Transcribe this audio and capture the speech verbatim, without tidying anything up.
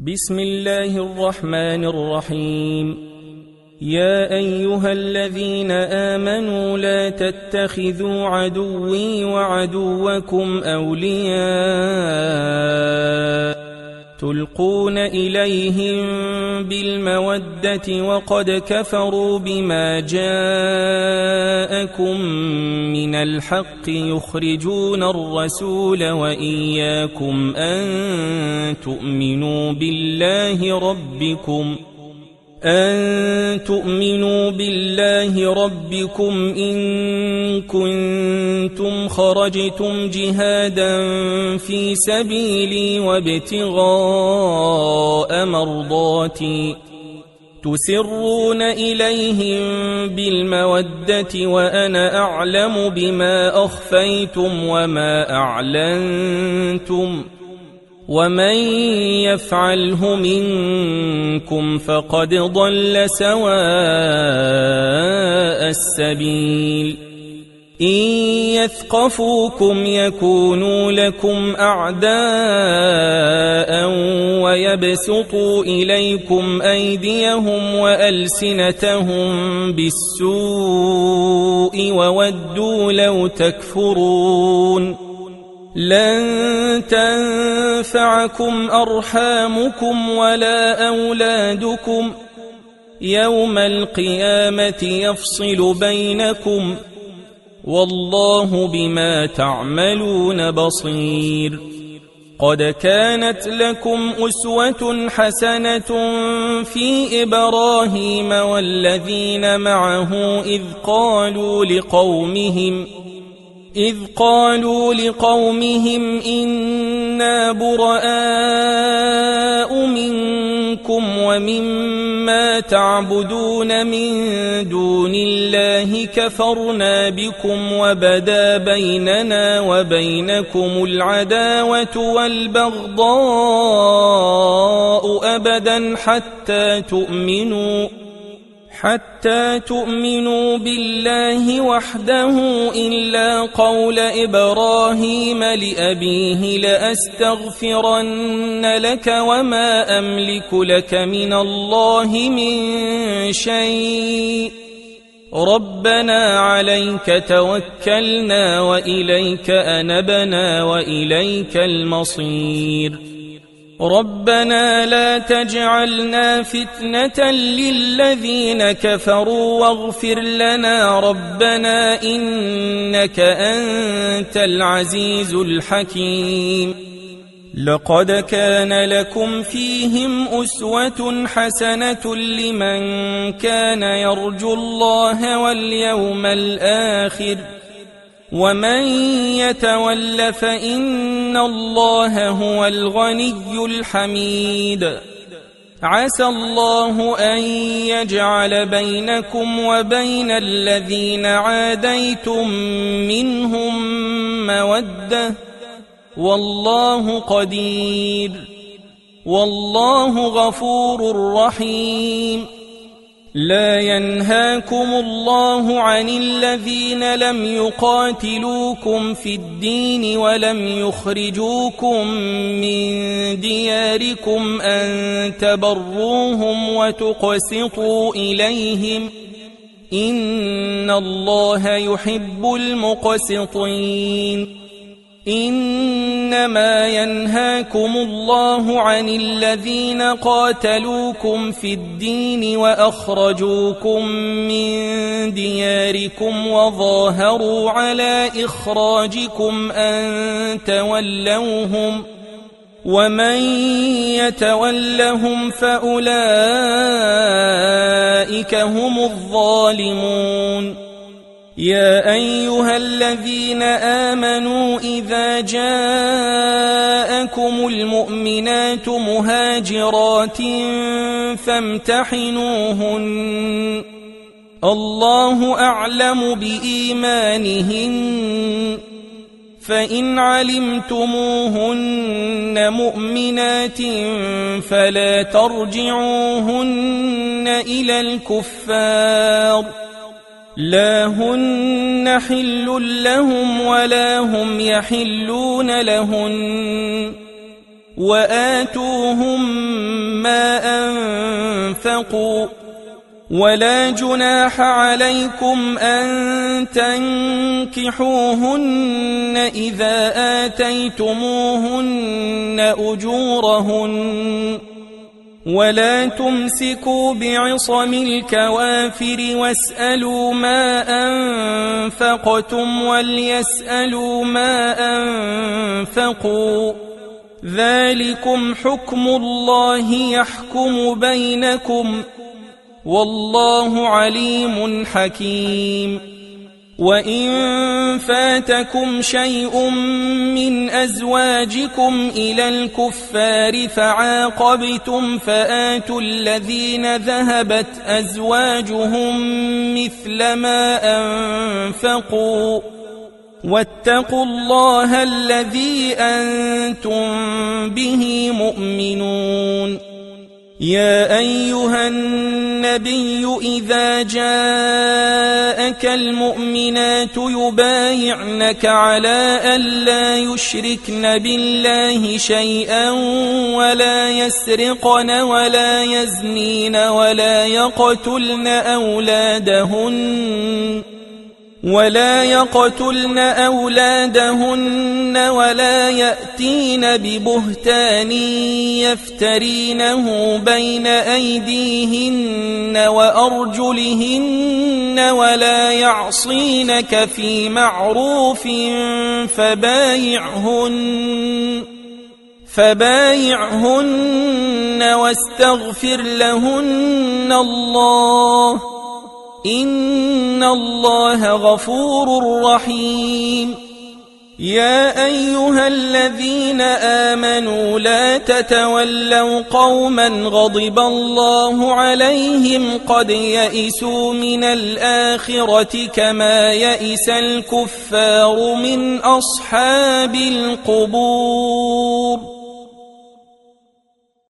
بسم الله الرحمن الرحيم. يا أيها الذين آمنوا لا تتخذوا عدوي وعدوكم أولياء تلقون إليهم بالمودة وقد كفروا بما جاءكم من الحق يخرجون الرسول وإياكم أن تؤمنوا بالله ربكم أن تؤمنوا بالله ربكم إن كنتم خرجتم جهادا في سبيلي وابتغاء مرضاتي تسرون إليهم بالمودة وأنا أعلم بما أخفيتم وما أعلنتم ومن يفعله منكم فقد ضل سواء السبيل. إن يثقفوكم يكونوا لكم أعداء ويبسطوا إليكم أيديهم وألسنتهم بالسوء وودوا لو تكفرون. لن تنفعكم أرحامكم ولا أولادكم يوم القيامة يفصل بينكم والله بما تعملون بصير. قد كانت لكم أسوة حسنة في إبراهيم والذين معه إذ قالوا لقومهم إذ قالوا لقومهم إنا براء منكم ومما تعبدون من دون الله كفرنا بكم وبدا بيننا وبينكم العداوة والبغضاء أبدا حتى تؤمنوا حتى تؤمنوا بالله وحده إلا قول إبراهيم لأبيه لأستغفرن لك وما أملك لك من الله من شيء ربنا عليك توكلنا وإليك أنبنا وإليك المصير. ربنا لا تجعلنا فتنة للذين كفروا واغفر لنا ربنا إنك أنت العزيز الحكيم. لقد كان لكم فيهم أسوة حسنة لمن كان يرجو الله واليوم الآخر ومن يتول فإن الله هو الغني الحميد. عسى الله أن يجعل بينكم وبين الذين عاديتم منهم مودة والله قدير والله غفور رحيم. لا ينهاكم الله عن الذين لم يقاتلوكم في الدين ولم يخرجوكم من دياركم أن تبروهم وتقسطوا إليهم إن الله يحب المقسطين. إنما ينهاكم الله عن الذين قاتلوكم في الدين وأخرجوكم من دياركم وظاهروا على إخراجكم أن تولوهم ومن يتولهم فأولئك هم الظالمون. يا أيها الذين آمنوا إذا جاءكم المؤمنات مهاجرات فامتحنوهن الله أعلم بإيمانهن فإن علمتموهن مؤمنات فلا ترجعوهن إلى الكفار لا هن حل لهم ولا هم يحلون لهن وآتوهم ما أنفقوا ولا جناح عليكم أن تنكحوهن إذا آتيتموهن أجورهن ولا تمسكوا بعصم الكوافر واسألوا ما أنفقتم وليسألوا ما أنفقوا ذلكم حكم الله يحكم بينكم والله عليم حكيم. وإن فاتكم شيء من أزواجكم إلى الكفار فعاقبتم فآتوا الذين ذهبت أزواجهم مثل ما أنفقوا واتقوا الله الذي أنتم به مؤمنون. يا أيها النبي إذا جاءك المؤمنات يبايعنك على ألا يشركن بالله شيئا ولا يسرقن ولا يزنين ولا يقتلن أولادهن ولا يقتلن أولادهن ولا يأتين ببهتان يفترينه بين أيديهن وأرجلهن ولا يعصينك في معروف فبايعهن فبايعهن واستغفر لهن الله إن الله غفور رحيم. يا أيها الذين آمنوا لا تتولوا قوما غضب الله عليهم قد يئسوا من الآخرة كما يئس الكفار من أصحاب القبور.